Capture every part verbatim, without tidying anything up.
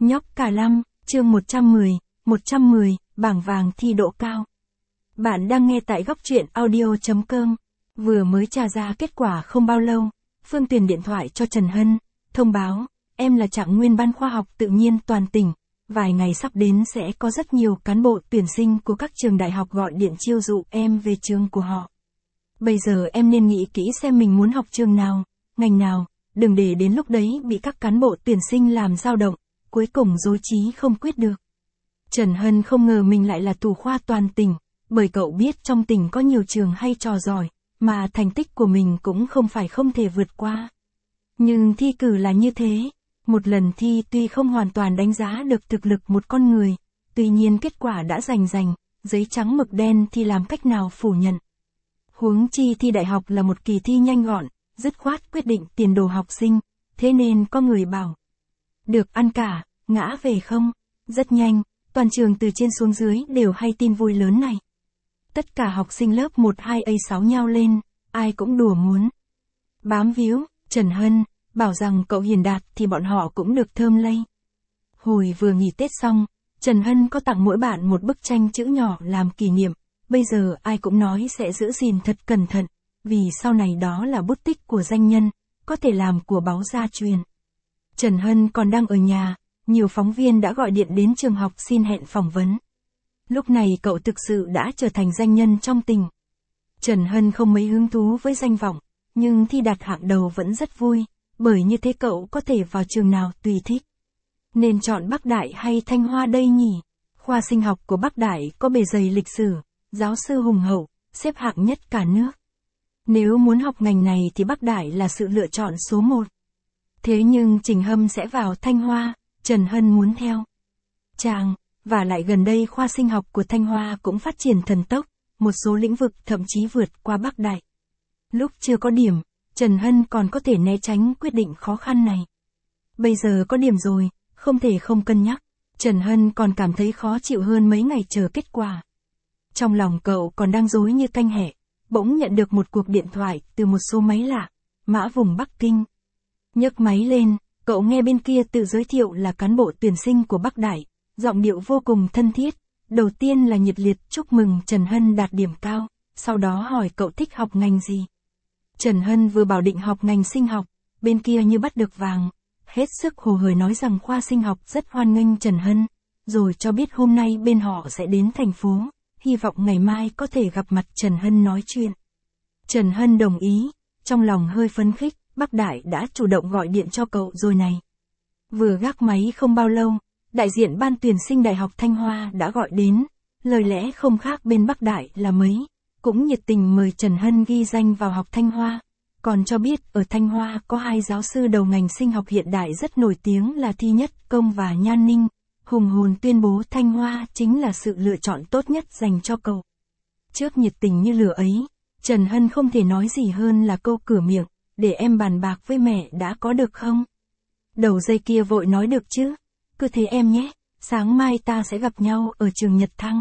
Nhóc cả lăm, chương một trăm mười, một trăm mười, bảng vàng thi độ cao. Bạn đang nghe tại góc truyện audio chấm com. Vừa mới tra ra kết quả không bao lâu, Phương Tuyền điện thoại cho Trần Hân, thông báo, em là trạng nguyên ban khoa học tự nhiên toàn tỉnh, vài ngày sắp đến sẽ có rất nhiều cán bộ tuyển sinh của các trường đại học gọi điện chiêu dụ em về trường của họ. Bây giờ em nên nghĩ kỹ xem mình muốn học trường nào, ngành nào, đừng để đến lúc đấy bị các cán bộ tuyển sinh làm dao động, cuối cùng rối trí không quyết được. Trần Hân không ngờ mình lại là thủ khoa toàn tỉnh, bởi cậu biết trong tỉnh có nhiều trường hay trò giỏi, mà thành tích của mình cũng không phải không thể vượt qua. Nhưng thi cử là như thế, một lần thi tuy không hoàn toàn đánh giá được thực lực một con người, tuy nhiên kết quả đã rành rành, giấy trắng mực đen thì làm cách nào phủ nhận. Huống chi thi đại học là một kỳ thi nhanh gọn, dứt khoát quyết định tiền đồ học sinh, thế nên có người bảo, được ăn cả, ngã về không. Rất nhanh, toàn trường từ trên xuống dưới đều hay tin vui lớn này. Tất cả học sinh lớp một hai A sáu nhao lên, ai cũng đùa muốn bám víu Trần Hân, bảo rằng cậu hiền đạt thì bọn họ cũng được thơm lây. Hồi vừa nghỉ Tết xong, Trần Hân có tặng mỗi bạn một bức tranh chữ nhỏ làm kỷ niệm, bây giờ ai cũng nói sẽ giữ gìn thật cẩn thận, vì sau này đó là bút tích của danh nhân, có thể làm của báu gia truyền. Trần Hân còn đang ở nhà, nhiều phóng viên đã gọi điện đến trường học xin hẹn phỏng vấn. Lúc này cậu thực sự đã trở thành danh nhân trong tỉnh. Trần Hân không mấy hứng thú với danh vọng, nhưng thi đạt hạng đầu vẫn rất vui, bởi như thế cậu có thể vào trường nào tùy thích. Nên chọn Bắc Đại hay Thanh Hoa đây nhỉ? Khoa sinh học của Bắc Đại có bề dày lịch sử, giáo sư hùng hậu, xếp hạng nhất cả nước. Nếu muốn học ngành này thì Bắc Đại là sự lựa chọn số một. Thế nhưng Trình Hâm sẽ vào Thanh Hoa, Trần Hân muốn theo chàng, và lại gần đây khoa sinh học của Thanh Hoa cũng phát triển thần tốc, một số lĩnh vực thậm chí vượt qua Bắc Đại. Lúc chưa có điểm, Trần Hân còn có thể né tránh quyết định khó khăn này. Bây giờ có điểm rồi, không thể không cân nhắc, Trần Hân còn cảm thấy khó chịu hơn mấy ngày chờ kết quả. Trong lòng cậu còn đang rối như canh hẹ, bỗng nhận được một cuộc điện thoại từ một số máy lạ, mã vùng Bắc Kinh. Nhấc máy lên, cậu nghe bên kia tự giới thiệu là cán bộ tuyển sinh của Bắc Đại, giọng điệu vô cùng thân thiết, đầu tiên là nhiệt liệt chúc mừng Trần Hân đạt điểm cao, sau đó hỏi cậu thích học ngành gì. Trần Hân vừa bảo định học ngành sinh học, bên kia như bắt được vàng, hết sức hồ hởi nói rằng khoa sinh học rất hoan nghênh Trần Hân, rồi cho biết hôm nay bên họ sẽ đến thành phố, hy vọng ngày mai có thể gặp mặt Trần Hân nói chuyện. Trần Hân đồng ý, trong lòng hơi phấn khích, Bắc Đại đã chủ động gọi điện cho cậu rồi này. Vừa gác máy không bao lâu, đại diện ban tuyển sinh Đại học Thanh Hoa đã gọi đến, lời lẽ không khác bên Bắc Đại là mấy, cũng nhiệt tình mời Trần Hân ghi danh vào học Thanh Hoa, còn cho biết ở Thanh Hoa có hai giáo sư đầu ngành sinh học hiện đại rất nổi tiếng là Thi Nhất Công và Nhan Ninh, hùng hồn tuyên bố Thanh Hoa chính là sự lựa chọn tốt nhất dành cho cậu. Trước nhiệt tình như lửa ấy, Trần Hân không thể nói gì hơn là câu cửa miệng, để em bàn bạc với mẹ đã có được không? Đầu dây kia vội nói được chứ, cứ thế em nhé, sáng mai ta sẽ gặp nhau ở trường Nhật Thăng.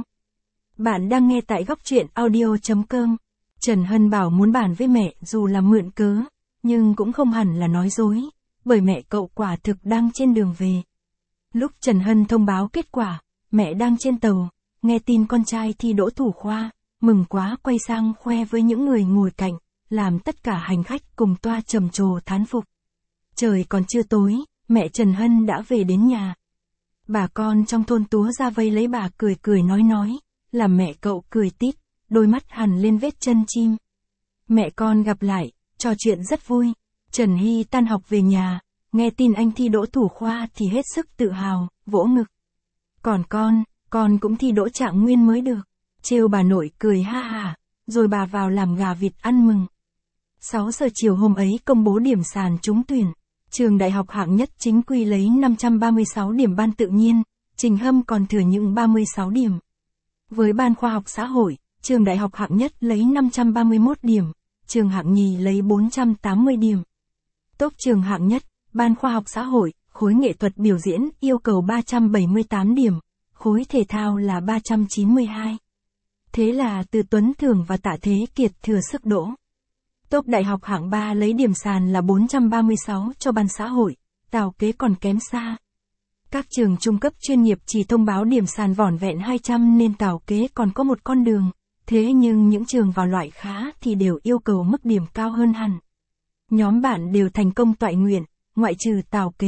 Bạn đang nghe tại góc truyện audio chấm com. Trần Hân bảo muốn bàn với mẹ dù là mượn cớ, nhưng cũng không hẳn là nói dối, bởi mẹ cậu quả thực đang trên đường về. Lúc Trần Hân thông báo kết quả, mẹ đang trên tàu, nghe tin con trai thi đỗ thủ khoa, mừng quá quay sang khoe với những người ngồi cạnh, làm tất cả hành khách cùng toa trầm trồ thán phục. Trời còn chưa tối, mẹ Trần Hân đã về đến nhà. Bà con trong thôn túa ra vây lấy bà cười cười nói nói, làm mẹ cậu cười tít, đôi mắt hằn lên vết chân chim. Mẹ con gặp lại, trò chuyện rất vui. Trần Hy tan học về nhà, nghe tin anh thi đỗ thủ khoa thì hết sức tự hào, vỗ ngực. Còn con, con cũng thi đỗ trạng nguyên mới được. Trêu bà nội cười ha ha, rồi bà vào làm gà vịt ăn mừng. sáu giờ chiều hôm ấy công bố điểm sàn trúng tuyển. Trường đại học hạng nhất chính quy lấy năm trăm ba mươi sáu điểm ban tự nhiên, Trình Hâm còn thừa những ba mươi sáu điểm. Với ban khoa học xã hội, trường đại học hạng nhất lấy năm trăm ba mươi mốt điểm, trường hạng nhì lấy bốn trăm tám mươi điểm. Top trường hạng nhất, ban khoa học xã hội, khối nghệ thuật biểu diễn yêu cầu ba trăm bảy mươi tám điểm, khối thể thao là ba trăm chín mươi hai. Thế là Từ Tuấn Thường và Tạ Thế Kiệt thừa sức đỗ. Top đại học hạng ba lấy điểm sàn là bốn trăm ba mươi sáu cho ban xã hội, Tào Kế còn kém xa. Các trường trung cấp chuyên nghiệp chỉ thông báo điểm sàn vỏn vẹn hai trăm nên Tào Kế còn có một con đường, thế nhưng những trường vào loại khá thì đều yêu cầu mức điểm cao hơn hẳn. Nhóm bạn đều thành công toại nguyện, ngoại trừ Tào Kế.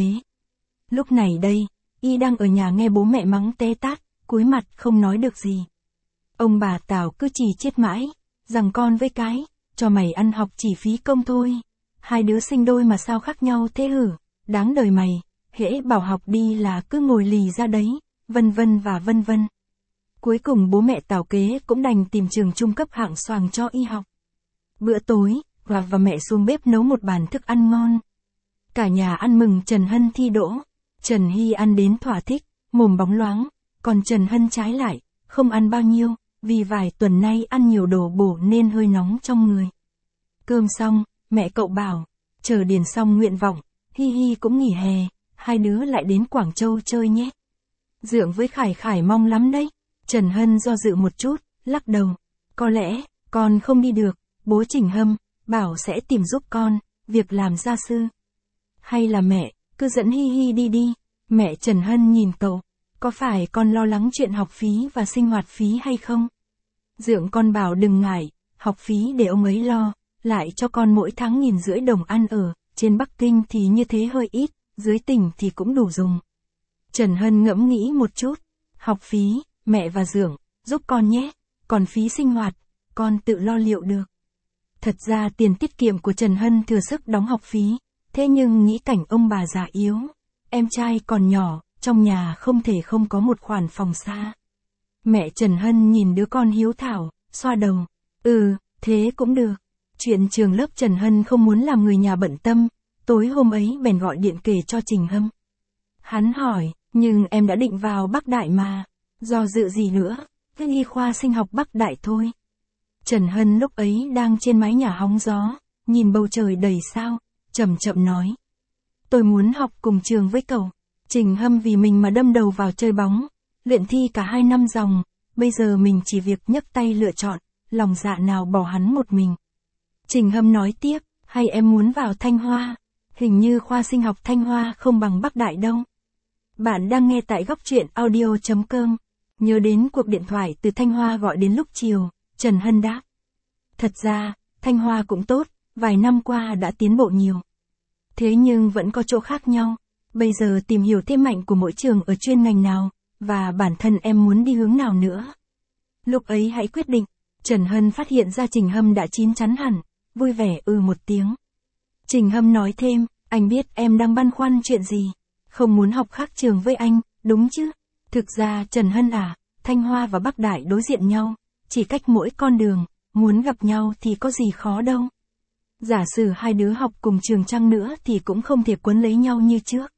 Lúc này đây, y đang ở nhà nghe bố mẹ mắng té tát, cúi mặt không nói được gì. Ông bà Tào cứ chỉ chết mãi, rằng con với cái, cho mày ăn học chỉ phí công thôi. Hai đứa sinh đôi mà sao khác nhau thế hử, đáng đời mày, hễ bảo học đi là cứ ngồi lì ra đấy, vân vân và vân vân. Cuối cùng bố mẹ Tào Kế cũng đành tìm trường trung cấp hạng xoàng cho y học. Bữa tối, Hòa và mẹ xuống bếp nấu một bàn thức ăn ngon. Cả nhà ăn mừng Trần Hân thi đỗ. Trần Hy ăn đến thỏa thích, mồm bóng loáng, còn Trần Hân trái lại, không ăn bao nhiêu, vì vài tuần nay ăn nhiều đồ bổ nên hơi nóng trong người. Cơm xong, mẹ cậu bảo, chờ điền xong nguyện vọng, Hi Hi cũng nghỉ hè, hai đứa lại đến Quảng Châu chơi nhé. Dượng với Khải Khải mong lắm đấy. Trần Hân do dự một chút, lắc đầu. Có lẽ, con không đi được, bố Trình Hâm, bảo sẽ tìm giúp con, việc làm gia sư. Hay là mẹ, cứ dẫn Hi Hi đi đi. Mẹ Trần Hân nhìn cậu, có phải con lo lắng chuyện học phí và sinh hoạt phí hay không? Dượng con bảo đừng ngại, học phí để ông ấy lo, lại cho con mỗi tháng nghìn rưỡi đồng ăn ở, trên Bắc Kinh thì như thế hơi ít, dưới tỉnh thì cũng đủ dùng. Trần Hân ngẫm nghĩ một chút, học phí, mẹ và Dượng, giúp con nhé, còn phí sinh hoạt, con tự lo liệu được. Thật ra tiền tiết kiệm của Trần Hân thừa sức đóng học phí, thế nhưng nghĩ cảnh ông bà già yếu, em trai còn nhỏ, trong nhà không thể không có một khoản phòng xa. Mẹ Trần Hân nhìn đứa con hiếu thảo, xoa đầu, ừ, thế cũng được. Chuyện trường lớp Trần Hân không muốn làm người nhà bận tâm, tối hôm ấy bèn gọi điện kể cho Trình Hâm. Hắn hỏi, nhưng em đã định vào Bắc Đại mà, do dự gì nữa, cứ y khoa sinh học Bắc Đại thôi. Trần Hân lúc ấy đang trên mái nhà hóng gió, nhìn bầu trời đầy sao, chậm chậm nói. Tôi muốn học cùng trường với cậu. Trình Hâm vì mình mà đâm đầu vào chơi bóng, luyện thi cả hai năm dòng, bây giờ mình chỉ việc nhấc tay lựa chọn, lòng dạ nào bỏ hắn một mình. Trình Hâm nói tiếp, hay em muốn vào Thanh Hoa? Hình như khoa sinh học Thanh Hoa không bằng Bắc Đại đâu. Bạn đang nghe tại góc truyện audio chấm com. Nhớ đến cuộc điện thoại từ Thanh Hoa gọi đến lúc chiều, Trần Hân đáp. Thật ra, Thanh Hoa cũng tốt, vài năm qua đã tiến bộ nhiều. Thế nhưng vẫn có chỗ khác nhau. Bây giờ tìm hiểu thêm mạnh của mỗi trường ở chuyên ngành nào, và bản thân em muốn đi hướng nào nữa. Lúc ấy hãy quyết định. Trần Hân phát hiện ra Trình Hâm đã chín chắn hẳn, vui vẻ ừ một tiếng. Trình Hâm nói thêm, anh biết em đang băn khoăn chuyện gì, không muốn học khác trường với anh, đúng chứ? Thực ra Trần Hân à, Thanh Hoa và Bắc Đại đối diện nhau, chỉ cách mỗi con đường, muốn gặp nhau thì có gì khó đâu. Giả sử hai đứa học cùng trường chăng nữa thì cũng không thể quấn lấy nhau như trước.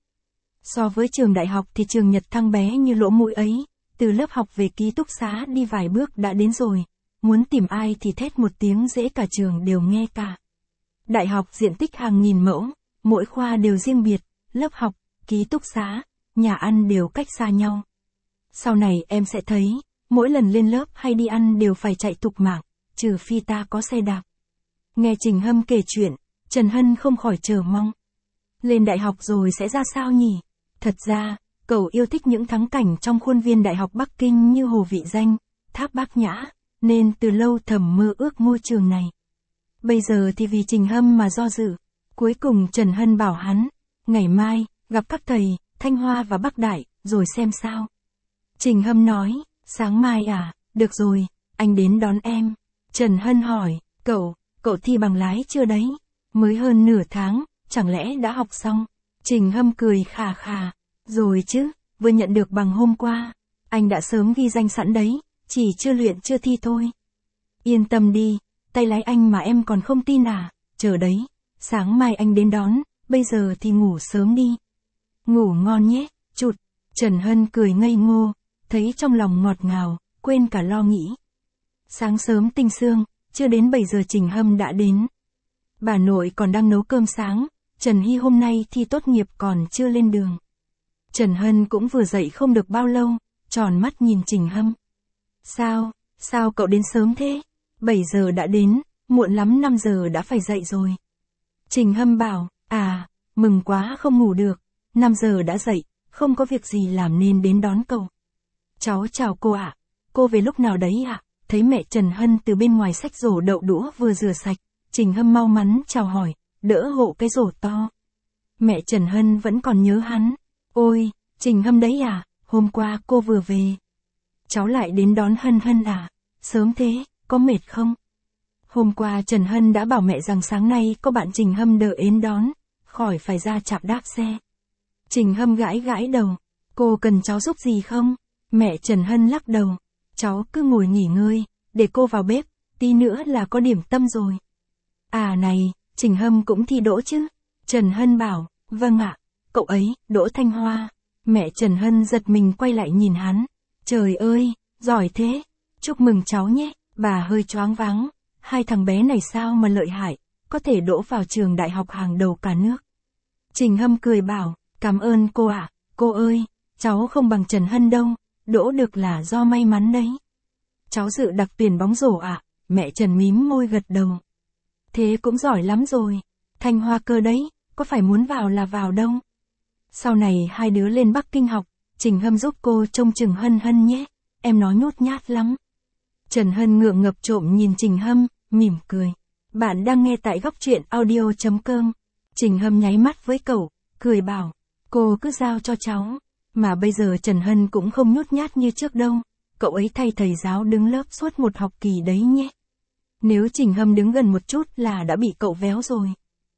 So với trường đại học thì trường Nhật Thăng bé như lỗ mũi ấy, từ lớp học về ký túc xá đi vài bước đã đến rồi, muốn tìm ai thì thét một tiếng dễ cả trường đều nghe cả. Đại học diện tích hàng nghìn mẫu, mỗi khoa đều riêng biệt, lớp học, ký túc xá, nhà ăn đều cách xa nhau. Sau này em sẽ thấy, mỗi lần lên lớp hay đi ăn đều phải chạy thục mạng, trừ phi ta có xe đạp. Nghe Trình Hâm kể chuyện, Trần Hân không khỏi chờ mong. Lên đại học rồi sẽ ra sao nhỉ? Thật ra, cậu yêu thích những thắng cảnh trong khuôn viên Đại học Bắc Kinh như Hồ Vị Danh, Tháp Bát Nhã, nên từ lâu thầm mơ ước ngôi trường này. Bây giờ thì vì Trình Hâm mà do dự. Cuối cùng Trần Hân bảo hắn, ngày mai, gặp các thầy, Thanh Hoa và Bắc Đại, rồi xem sao. Trình Hâm nói, sáng mai à, được rồi, anh đến đón em. Trần Hân hỏi, cậu, cậu thi bằng lái chưa đấy? Mới hơn nửa tháng, chẳng lẽ đã học xong? Trình Hâm cười khà khà, rồi chứ, vừa nhận được bằng hôm qua. Anh đã sớm ghi danh sẵn đấy, chỉ chưa luyện chưa thi thôi. Yên tâm đi, tay lái anh mà em còn không tin à, chờ đấy, sáng mai anh đến đón, bây giờ thì ngủ sớm đi. Ngủ ngon nhé, chụt. Trần Hân cười ngây ngô, thấy trong lòng ngọt ngào, quên cả lo nghĩ. Sáng sớm tinh sương, chưa đến bảy giờ Trình Hâm đã đến. Bà nội còn đang nấu cơm sáng, Trần Hy hôm nay thi tốt nghiệp còn chưa lên đường. Trần Hân cũng vừa dậy không được bao lâu, tròn mắt nhìn Trình Hâm. Sao, sao cậu đến sớm thế? bảy giờ đã đến, muộn lắm năm giờ đã phải dậy rồi. Trình Hâm bảo, à, mừng quá không ngủ được, năm giờ đã dậy, không có việc gì làm nên đến đón cậu. Cháu chào cô ạ. Cô về lúc nào đấy ạ? Thấy mẹ Trần Hân từ bên ngoài xách rổ đậu đũa vừa rửa sạch, Trình Hâm mau mắn chào hỏi, đỡ hộ cái rổ to. Mẹ Trần Hân vẫn còn nhớ hắn. Ôi, Trình Hâm đấy à, hôm qua cô vừa về. Cháu lại đến đón Hân Hân à? Sớm thế, có mệt không? Hôm qua Trần Hân đã bảo mẹ rằng sáng nay có bạn Trình Hâm đợi đến đón, khỏi phải ra trạm đáp xe. Trình Hâm gãi gãi đầu, cô cần cháu giúp gì không? Mẹ Trần Hân lắc đầu, cháu cứ ngồi nghỉ ngơi, để cô vào bếp, tí nữa là có điểm tâm rồi. À này, Trình Hâm cũng thi đỗ chứ? Trần Hân bảo, vâng ạ, cậu ấy, đỗ Thanh Hoa. Mẹ Trần Hân giật mình quay lại nhìn hắn, trời ơi, giỏi thế, chúc mừng cháu nhé. Bà hơi choáng váng, hai thằng bé này sao mà lợi hại, có thể đỗ vào trường đại học hàng đầu cả nước. Trình Hâm cười bảo, cảm ơn cô ạ, cô ơi, cháu không bằng Trần Hân đâu, đỗ được là do may mắn đấy. Cháu dự đặc tuyển bóng rổ ạ, mẹ Trần mím môi gật đầu. Thế cũng giỏi lắm rồi, Thanh Hoa cơ đấy, có phải muốn vào là vào đâu. Sau này hai đứa lên Bắc Kinh học, Trình Hâm giúp cô trông chừng Hân Hân nhé, em nó nhút nhát lắm. Trần Hân ngượng ngập trộm nhìn Trình Hâm, mỉm cười. Bạn đang nghe tại góc truyện audio chấm com. Trình Hâm nháy mắt với cậu, cười bảo, cô cứ giao cho cháu. Mà bây giờ Trần Hân cũng không nhút nhát như trước đâu, cậu ấy thay thầy giáo đứng lớp suốt một học kỳ đấy nhé. Nếu Trình Hâm đứng gần một chút là đã bị cậu véo rồi.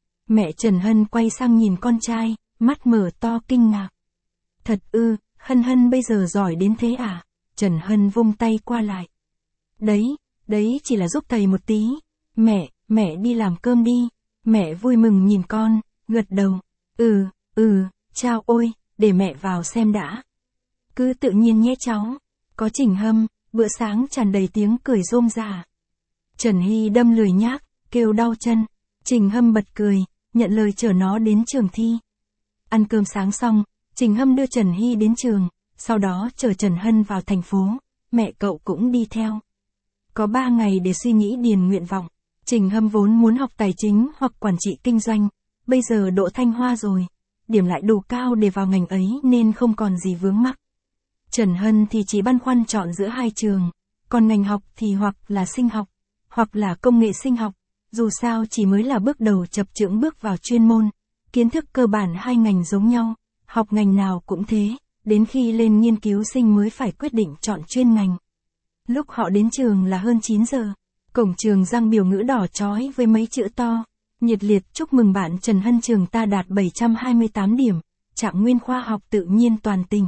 Mẹ Trần Hân quay sang nhìn con trai, mắt mở to kinh ngạc. Thật ư, Hân Hân bây giờ giỏi đến thế à? Trần Hân vung tay qua lại. Đấy, đấy chỉ là giúp thầy một tí. Mẹ, mẹ đi làm cơm đi. Mẹ vui mừng nhìn con, gật đầu. Ừ, ừ, chao ôi, để mẹ vào xem đã. Cứ tự nhiên nhé cháu. Có Trình Hâm, bữa sáng tràn đầy tiếng cười rôm rả. Trần Hy đâm lười nhác, kêu đau chân. Trình Hâm bật cười, nhận lời chở nó đến trường thi. Ăn cơm sáng xong, Trình Hâm đưa Trần Hy đến trường, sau đó chở Trần Hân vào thành phố, mẹ cậu cũng đi theo. Có ba ngày để suy nghĩ điền nguyện vọng. Trình Hâm vốn muốn học tài chính hoặc quản trị kinh doanh, bây giờ đỗ Thanh Hoa rồi, điểm lại đủ cao để vào ngành ấy nên không còn gì vướng mắc. Trần Hân thì chỉ băn khoăn chọn giữa hai trường, còn ngành học thì hoặc là sinh học, hoặc là công nghệ sinh học, dù sao chỉ mới là bước đầu chập chững bước vào chuyên môn, kiến thức cơ bản hai ngành giống nhau, học ngành nào cũng thế, đến khi lên nghiên cứu sinh mới phải quyết định chọn chuyên ngành. Lúc họ đến trường là hơn chín giờ, cổng trường giăng biểu ngữ đỏ chói với mấy chữ to, nhiệt liệt chúc mừng bạn Trần Hân trường ta đạt bảy trăm hai mươi tám điểm, trạng nguyên khoa học tự nhiên toàn tỉnh.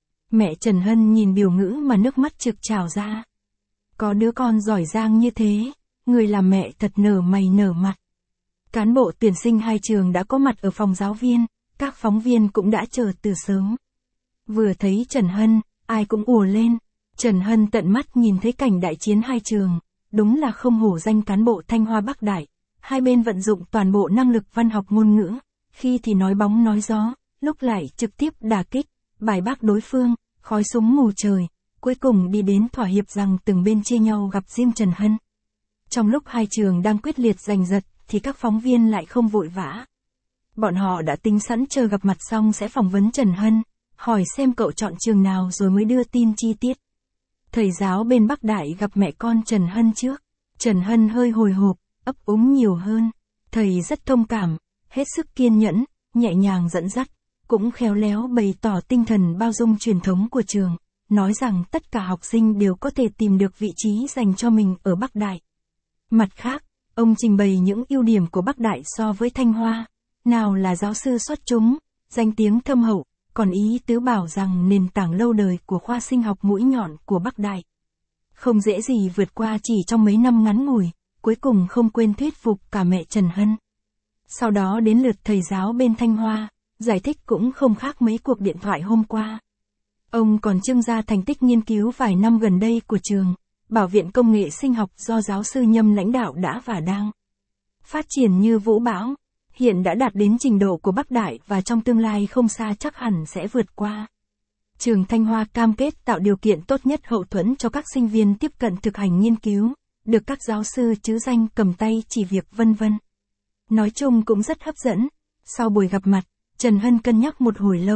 Mẹ Trần Hân nhìn biểu ngữ mà nước mắt trực trào ra. Có đứa con giỏi giang như thế, người làm mẹ thật nở mày nở mặt. Cán bộ tuyển sinh hai trường đã có mặt ở phòng giáo viên, các phóng viên cũng đã chờ từ sớm. Vừa thấy Trần Hân, ai cũng ùa lên. Trần Hân tận mắt nhìn thấy cảnh đại chiến hai trường, đúng là không hổ danh cán bộ Thanh Hoa Bắc Đại. Hai bên vận dụng toàn bộ năng lực văn học ngôn ngữ, khi thì nói bóng nói gió, lúc lại trực tiếp đả kích, bài bác đối phương, khói súng ngù trời, cuối cùng đi đến thỏa hiệp rằng từng bên chia nhau gặp riêng Trần Hân. Trong lúc hai trường đang quyết liệt giành giật, thì các phóng viên lại không vội vã. Bọn họ đã tính sẵn chờ gặp mặt xong sẽ phỏng vấn Trần Hân, hỏi xem cậu chọn trường nào rồi mới đưa tin chi tiết. Thầy giáo bên Bắc Đại gặp mẹ con Trần Hân trước. Trần Hân hơi hồi hộp, ấp úng nhiều hơn. Thầy rất thông cảm, hết sức kiên nhẫn, nhẹ nhàng dẫn dắt, cũng khéo léo bày tỏ tinh thần bao dung truyền thống của trường, nói rằng tất cả học sinh đều có thể tìm được vị trí dành cho mình ở Bắc Đại. Mặt khác, ông trình bày những ưu điểm của Bắc Đại so với Thanh Hoa, nào là giáo sư xuất chúng, danh tiếng thâm hậu, còn ý tứ bảo rằng nền tảng lâu đời của khoa sinh học mũi nhọn của Bắc Đại. Không dễ gì vượt qua chỉ trong mấy năm ngắn ngủi, cuối cùng không quên thuyết phục cả mẹ Trần Hân. Sau đó đến lượt thầy giáo bên Thanh Hoa, giải thích cũng không khác mấy cuộc điện thoại hôm qua. Ông còn trưng ra thành tích nghiên cứu vài năm gần đây của trường, Bảo viện Công nghệ Sinh học do giáo sư Nhâm lãnh đạo đã và đang phát triển như vũ bão, hiện đã đạt đến trình độ của Bắc Đại và trong tương lai không xa chắc hẳn sẽ vượt qua. Trường Thanh Hoa cam kết tạo điều kiện tốt nhất hậu thuẫn cho các sinh viên tiếp cận thực hành nghiên cứu, được các giáo sư chứ danh cầm tay chỉ việc vân vân. Nói chung cũng rất hấp dẫn. Sau buổi gặp mặt, Trần Hân cân nhắc một hồi lâu,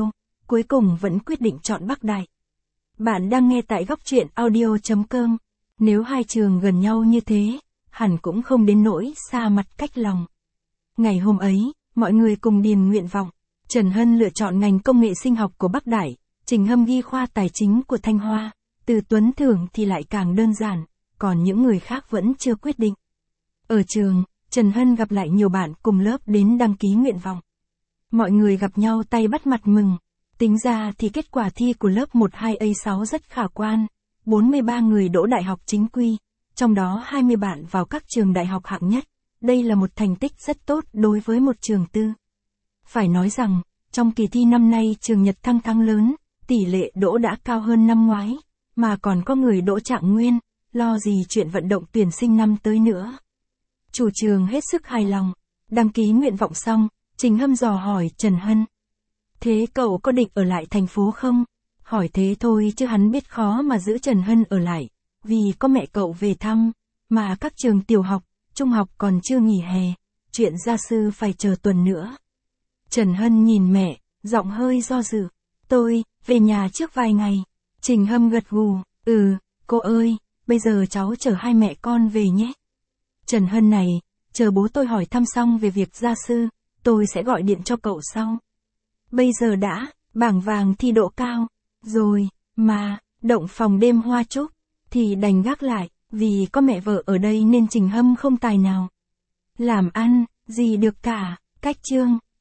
cuối cùng vẫn quyết định chọn Bắc Đại. Bạn đang nghe tại góc truyện audio chấm com. Nếu hai trường gần nhau như thế, hẳn cũng không đến nỗi xa mặt cách lòng. Ngày hôm ấy, mọi người cùng điền nguyện vọng. Trần Hân lựa chọn ngành công nghệ sinh học của Bắc Đại, Trình Hâm ghi khoa tài chính của Thanh Hoa, Từ Tuấn Thưởng thì lại càng đơn giản, còn những người khác vẫn chưa quyết định. Ở trường, Trần Hân gặp lại nhiều bạn cùng lớp đến đăng ký nguyện vọng. Mọi người gặp nhau tay bắt mặt mừng. Tính ra thì kết quả thi của lớp một hai A sáu rất khả quan, bốn mươi ba người đỗ đại học chính quy, trong đó hai mươi bạn vào các trường đại học hạng nhất. Đây là một thành tích rất tốt đối với một trường tư. Phải nói rằng, trong kỳ thi năm nay trường Nhật Thăng thắng lớn, tỷ lệ đỗ đã cao hơn năm ngoái, mà còn có người đỗ trạng nguyên, lo gì chuyện vận động tuyển sinh năm tới nữa. Chủ trường hết sức hài lòng, đăng ký nguyện vọng xong, Trình Hâm dò hỏi Trần Hân. Thế cậu có định ở lại thành phố không? Hỏi thế thôi chứ hắn biết khó mà giữ Trần Hân ở lại, vì có mẹ cậu về thăm, mà các trường tiểu học, trung học còn chưa nghỉ hè, chuyện gia sư phải chờ tuần nữa. Trần Hân nhìn mẹ, giọng hơi do dự. Tôi, về nhà trước vài ngày. Trình Hâm gật gù, ừ, cô ơi, bây giờ cháu chở hai mẹ con về nhé. Trần Hân này, chờ bố tôi hỏi thăm xong về việc gia sư, tôi sẽ gọi điện cho cậu sau. Bây giờ đã, bảng vàng thi độ cao, rồi, mà, động phòng đêm hoa trúc, thì đành gác lại, vì có mẹ vợ ở đây nên Trình Hâm không tài nào làm ăn, gì được cả, cách chương.